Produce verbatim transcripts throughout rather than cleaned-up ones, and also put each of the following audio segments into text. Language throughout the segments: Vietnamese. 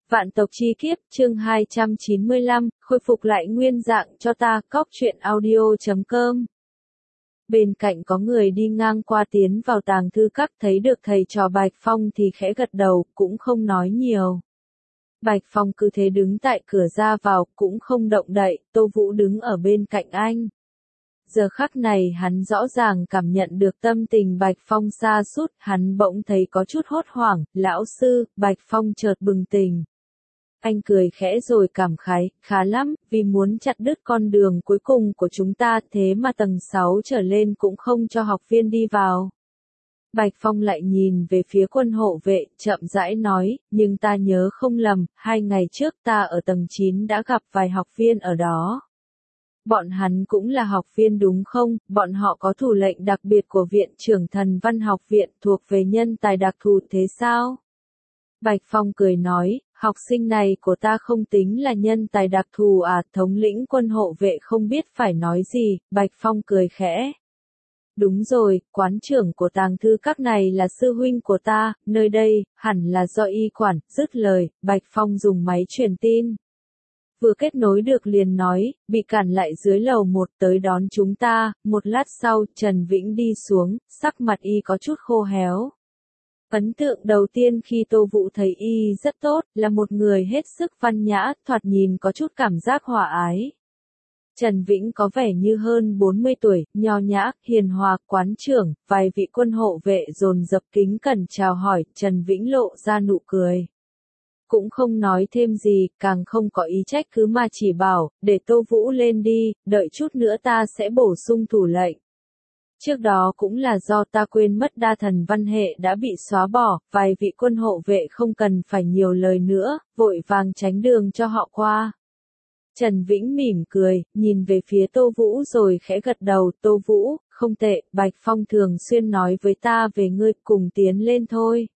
Vạn tộc chi kiếp, chương hai trăm chín mươi lăm, khôi phục lại nguyên dạng cho ta, cóc truyện audio chấm com. Bên cạnh có người đi ngang qua tiến vào tàng thư các thấy được thầy trò Bạch Phong thì khẽ gật đầu, cũng không nói nhiều. Bạch Phong cứ thế đứng tại cửa ra vào, cũng không động đậy, Tô Vũ đứng ở bên cạnh anh. Giờ khắc này hắn rõ ràng cảm nhận được tâm tình Bạch Phong sa sút, hắn bỗng thấy có chút hốt hoảng, lão sư, Bạch Phong chợt bừng tỉnh. Anh cười khẽ rồi cảm khái, khá lắm, vì muốn chặt đứt con đường cuối cùng của chúng ta thế mà tầng sáu trở lên cũng không cho học viên đi vào. Bạch Phong lại nhìn về phía quân hộ vệ, chậm rãi nói, nhưng ta nhớ không lầm, hai ngày trước ta ở tầng chín đã gặp vài học viên ở đó. Bọn hắn cũng là học viên đúng không, bọn họ có thủ lệnh đặc biệt của Viện Trưởng Thần Văn Học Viện thuộc về nhân tài đặc thù thế sao? Bạch Phong cười nói, học sinh này của ta không tính là nhân tài đặc thù à, thống lĩnh quân hộ vệ không biết phải nói gì, Bạch Phong cười khẽ. Đúng rồi, quán trưởng của tàng thư các này là sư huynh của ta, nơi đây, hẳn là do y quản, dứt lời, Bạch Phong dùng máy truyền tin. Vừa kết nối được liền nói, bị cản lại dưới lầu một tới đón chúng ta, một lát sau, Trần Vĩnh đi xuống, sắc mặt y có chút khô héo. Ấn tượng đầu tiên khi Tô Vũ thấy y rất tốt, là một người hết sức văn nhã, thoạt nhìn có chút cảm giác hòa ái. Trần Vĩnh có vẻ như hơn bốn mươi tuổi, nho nhã, hiền hòa, quán trưởng, vài vị quân hộ vệ dồn dập kính cẩn chào hỏi, Trần Vĩnh lộ ra nụ cười. Cũng không nói thêm gì, càng không có ý trách cứ mà chỉ bảo, để Tô Vũ lên đi, đợi chút nữa ta sẽ bổ sung thủ lệnh. Trước đó cũng là do ta quên mất đa thần văn hệ đã bị xóa bỏ, vài vị quân hộ vệ không cần phải nhiều lời nữa, vội vàng tránh đường cho họ qua. Trần Vĩnh mỉm cười, nhìn về phía Tô Vũ rồi khẽ gật đầu, Tô Vũ, không tệ, Bạch Phong thường xuyên nói với ta về ngươi, cùng tiến lên thôi.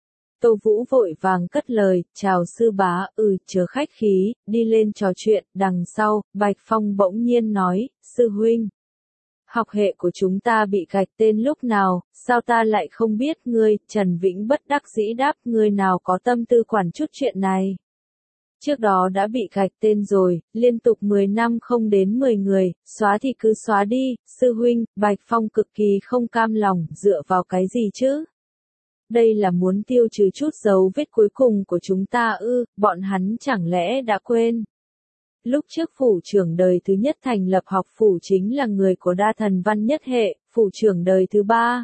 Tô Vũ vội vàng cất lời, chào sư bá, ừ, chớ khách khí, đi lên trò chuyện, đằng sau, Bạch Phong bỗng nhiên nói, sư huynh. Học hệ của chúng ta bị gạch tên lúc nào, sao ta lại không biết ngươi, Trần Vĩnh bất đắc dĩ đáp, ngươi nào có tâm tư quản chút chuyện này. Trước đó đã bị gạch tên rồi, liên tục mười năm không đến mười người, xóa thì cứ xóa đi, sư huynh, Bạch Phong cực kỳ không cam lòng, dựa vào cái gì chứ? Đây là muốn tiêu trừ chút dấu vết cuối cùng của chúng ta ư, bọn hắn chẳng lẽ đã quên? Lúc trước phủ trưởng đời thứ nhất thành lập học phủ chính là người của đa thần văn nhất hệ, phủ trưởng đời thứ ba.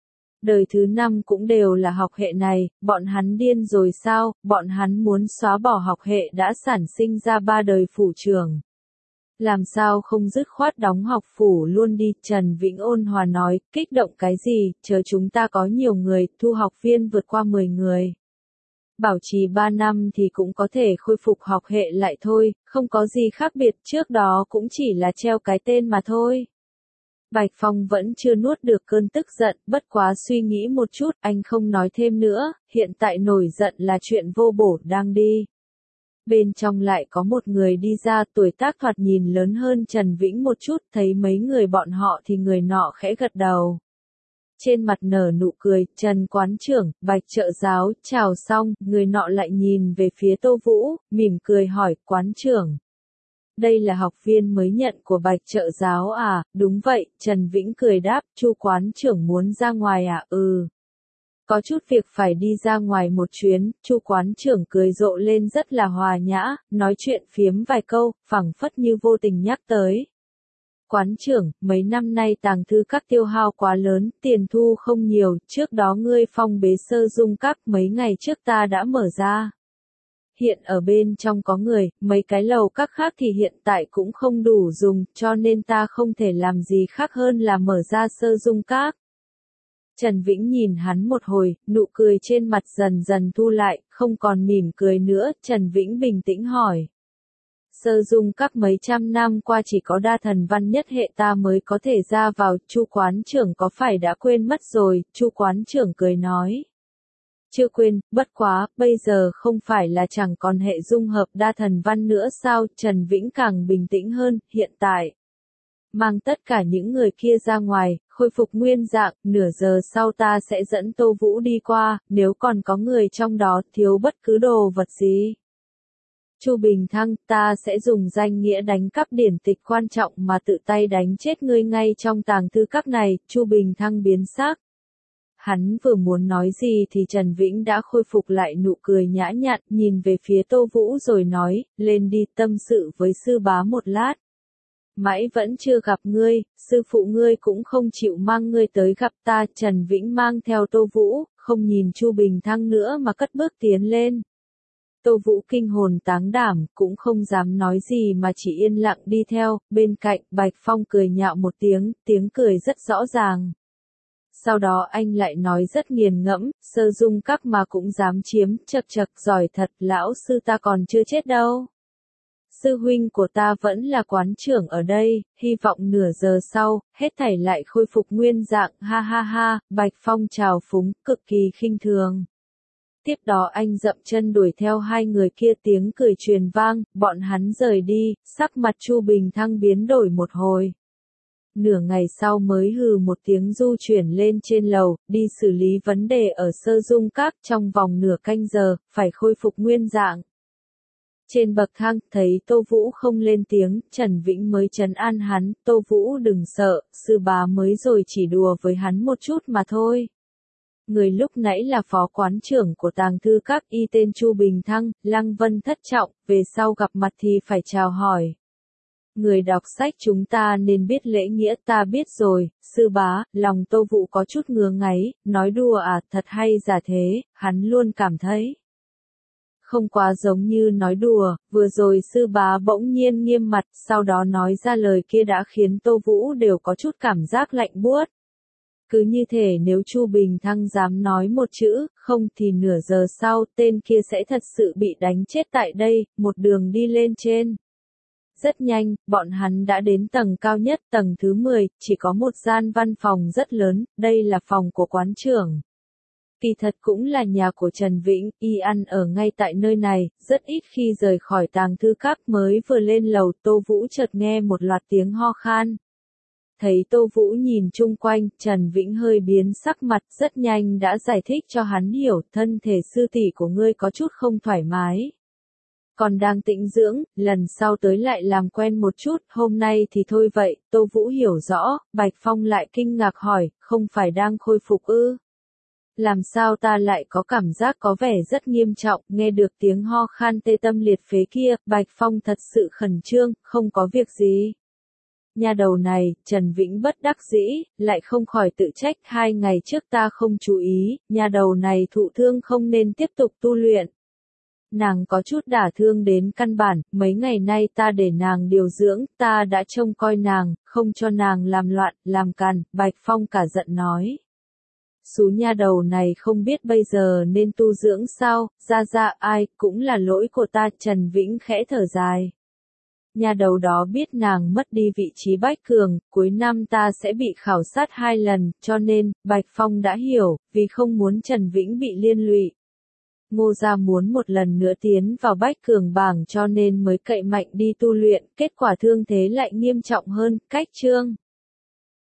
Đời thứ năm cũng đều là học hệ này, bọn hắn điên rồi sao, bọn hắn muốn xóa bỏ học hệ đã sản sinh ra ba đời phủ trưởng. Làm sao không dứt khoát đóng học phủ luôn đi, Trần Vĩnh ôn hòa nói, kích động cái gì, chờ chúng ta có nhiều người, thu học viên vượt qua mười người. Bảo trì ba năm thì cũng có thể khôi phục học hệ lại thôi, không có gì khác biệt, trước đó cũng chỉ là treo cái tên mà thôi. Bạch Phong vẫn chưa nuốt được cơn tức giận, bất quá suy nghĩ một chút, anh không nói thêm nữa, hiện tại nổi giận là chuyện vô bổ đang đi. Bên trong lại có một người đi ra, tuổi tác thoạt nhìn lớn hơn Trần Vĩnh một chút, thấy mấy người bọn họ thì người nọ khẽ gật đầu. Trên mặt nở nụ cười, Trần quán trưởng, Bạch trợ giáo, chào xong, người nọ lại nhìn về phía Tô Vũ, mỉm cười hỏi, quán trưởng. Đây là học viên mới nhận của Bạch trợ giáo à, đúng vậy, Trần Vĩnh cười đáp, Chu quán trưởng muốn ra ngoài à, ừ. Có chút việc phải đi ra ngoài một chuyến, Chu quán trưởng cười rộ lên rất là hòa nhã, nói chuyện phiếm vài câu, phảng phất như vô tình nhắc tới. Quán trưởng, mấy năm nay tàng thư các tiêu hao quá lớn, tiền thu không nhiều, trước đó ngươi phong bế sơ dung các mấy ngày trước ta đã mở ra. Hiện ở bên trong có người, mấy cái lầu các khác thì hiện tại cũng không đủ dùng, cho nên ta không thể làm gì khác hơn là mở ra sơ dung các. Trần Vĩnh nhìn hắn một hồi, nụ cười trên mặt dần dần thu lại, không còn mỉm cười nữa, Trần Vĩnh bình tĩnh hỏi. Sơ dung các mấy trăm năm qua chỉ có đa thần văn nhất hệ ta mới có thể ra vào, Chu quán trưởng có phải đã quên mất rồi, Chu quán trưởng cười nói. Chưa quên, bất quá, bây giờ không phải là chẳng còn hệ dung hợp đa thần văn nữa sao, Trần Vĩnh càng bình tĩnh hơn, hiện tại. Mang tất cả những người kia ra ngoài, khôi phục nguyên dạng, nửa giờ sau ta sẽ dẫn Tô Vũ đi qua, nếu còn có người trong đó thiếu bất cứ đồ vật gì. Chu Bình Thăng, ta sẽ dùng danh nghĩa đánh cắp điển tịch quan trọng mà tự tay đánh chết ngươi ngay trong tàng thư các này. Chu Bình Thăng biến sắc. Hắn vừa muốn nói gì thì Trần Vĩnh đã khôi phục lại nụ cười nhã nhặn, nhìn về phía Tô Vũ rồi nói, lên đi tâm sự với sư bá một lát. Mãi vẫn chưa gặp ngươi, sư phụ ngươi cũng không chịu mang ngươi tới gặp ta. Trần Vĩnh mang theo Tô Vũ, không nhìn Chu Bình Thăng nữa mà cất bước tiến lên. Tô Vũ kinh hồn táng đảm, cũng không dám nói gì mà chỉ yên lặng đi theo. Bên cạnh, Bạch Phong cười nhạo một tiếng, tiếng cười rất rõ ràng. Sau đó anh lại nói rất nghiền ngẫm, Sơ Dung Các mà cũng dám chiếm, chật chật giỏi thật, lão sư ta còn chưa chết đâu. Sư huynh của ta vẫn là quán trưởng ở đây, hy vọng nửa giờ sau, hết thảy lại khôi phục nguyên dạng, ha ha ha. Bạch Phong trào phúng, cực kỳ khinh thường. Tiếp đó anh dậm chân đuổi theo hai người kia, tiếng cười truyền vang, bọn hắn rời đi, sắc mặt Chu Bình Thăng biến đổi một hồi. Nửa ngày sau mới hừ một tiếng du chuyển lên trên lầu, đi xử lý vấn đề ở Sơ Dung Các. Trong vòng nửa canh giờ, phải khôi phục nguyên dạng. Trên bậc thang, thấy Tô Vũ không lên tiếng, Trần Vĩnh mới trấn an hắn, Tô Vũ đừng sợ, sư bá mới rồi chỉ đùa với hắn một chút mà thôi. Người lúc nãy là phó quán trưởng của tàng thư các, y tên Chu Bình Thăng. Lăng Vân thất trọng, về sau gặp mặt thì phải chào hỏi. Người đọc sách chúng ta nên biết lễ nghĩa. Ta biết rồi, sư bá. Lòng Tô Vũ có chút ngứa ngáy, nói đùa à, thật hay giả thế, hắn luôn cảm thấy không quá giống như nói đùa. Vừa rồi sư bá bỗng nhiên nghiêm mặt, sau đó nói ra lời kia đã khiến Tô Vũ đều có chút cảm giác lạnh buốt. Cứ như thể nếu Chu Bình Thăng dám nói một chữ, không thì nửa giờ sau, tên kia sẽ thật sự bị đánh chết tại đây. Một đường đi lên trên. Rất nhanh, bọn hắn đã đến tầng cao nhất, tầng thứ mười, chỉ có một gian văn phòng rất lớn, đây là phòng của quán trưởng. Kỳ thật cũng là nhà của Trần Vĩnh, y ăn ở ngay tại nơi này, rất ít khi rời khỏi tàng thư các. Mới vừa lên lầu, Tô Vũ chợt nghe một loạt tiếng ho khan. Thấy Tô Vũ nhìn chung quanh, Trần Vĩnh hơi biến sắc mặt, rất nhanh đã giải thích cho hắn hiểu, thân thể sư tỷ của ngươi có chút không thoải mái. Còn đang tĩnh dưỡng, lần sau tới lại làm quen một chút, hôm nay thì thôi vậy. Tô Vũ hiểu rõ. Bạch Phong lại kinh ngạc hỏi, không phải đang khôi phục ư? Làm sao ta lại có cảm giác có vẻ rất nghiêm trọng. Nghe được tiếng ho khan tê tâm liệt phế kia, Bạch Phong thật sự khẩn trương, không có việc gì. Nhà đầu này, Trần Vĩnh bất đắc dĩ, lại không khỏi tự trách, hai ngày trước ta không chú ý, nhà đầu này thụ thương không nên tiếp tục tu luyện. Nàng có chút đả thương đến căn bản, mấy ngày nay ta để nàng điều dưỡng, ta đã trông coi nàng, không cho nàng làm loạn, làm càn. Bạch Phong cả giận nói. Xú nha đầu này không biết bây giờ nên tu dưỡng sao, ra ra ai, cũng là lỗi của ta. Trần Vĩnh khẽ thở dài. Nhà đầu đó biết nàng mất đi vị trí bách cường, cuối năm ta sẽ bị khảo sát hai lần, cho nên, Bạch Phong đã hiểu, vì không muốn Trần Vĩnh bị liên lụy. Ngô gia muốn một lần nữa tiến vào bách cường bảng cho nên mới cậy mạnh đi tu luyện, kết quả thương thế lại nghiêm trọng hơn. Cách chương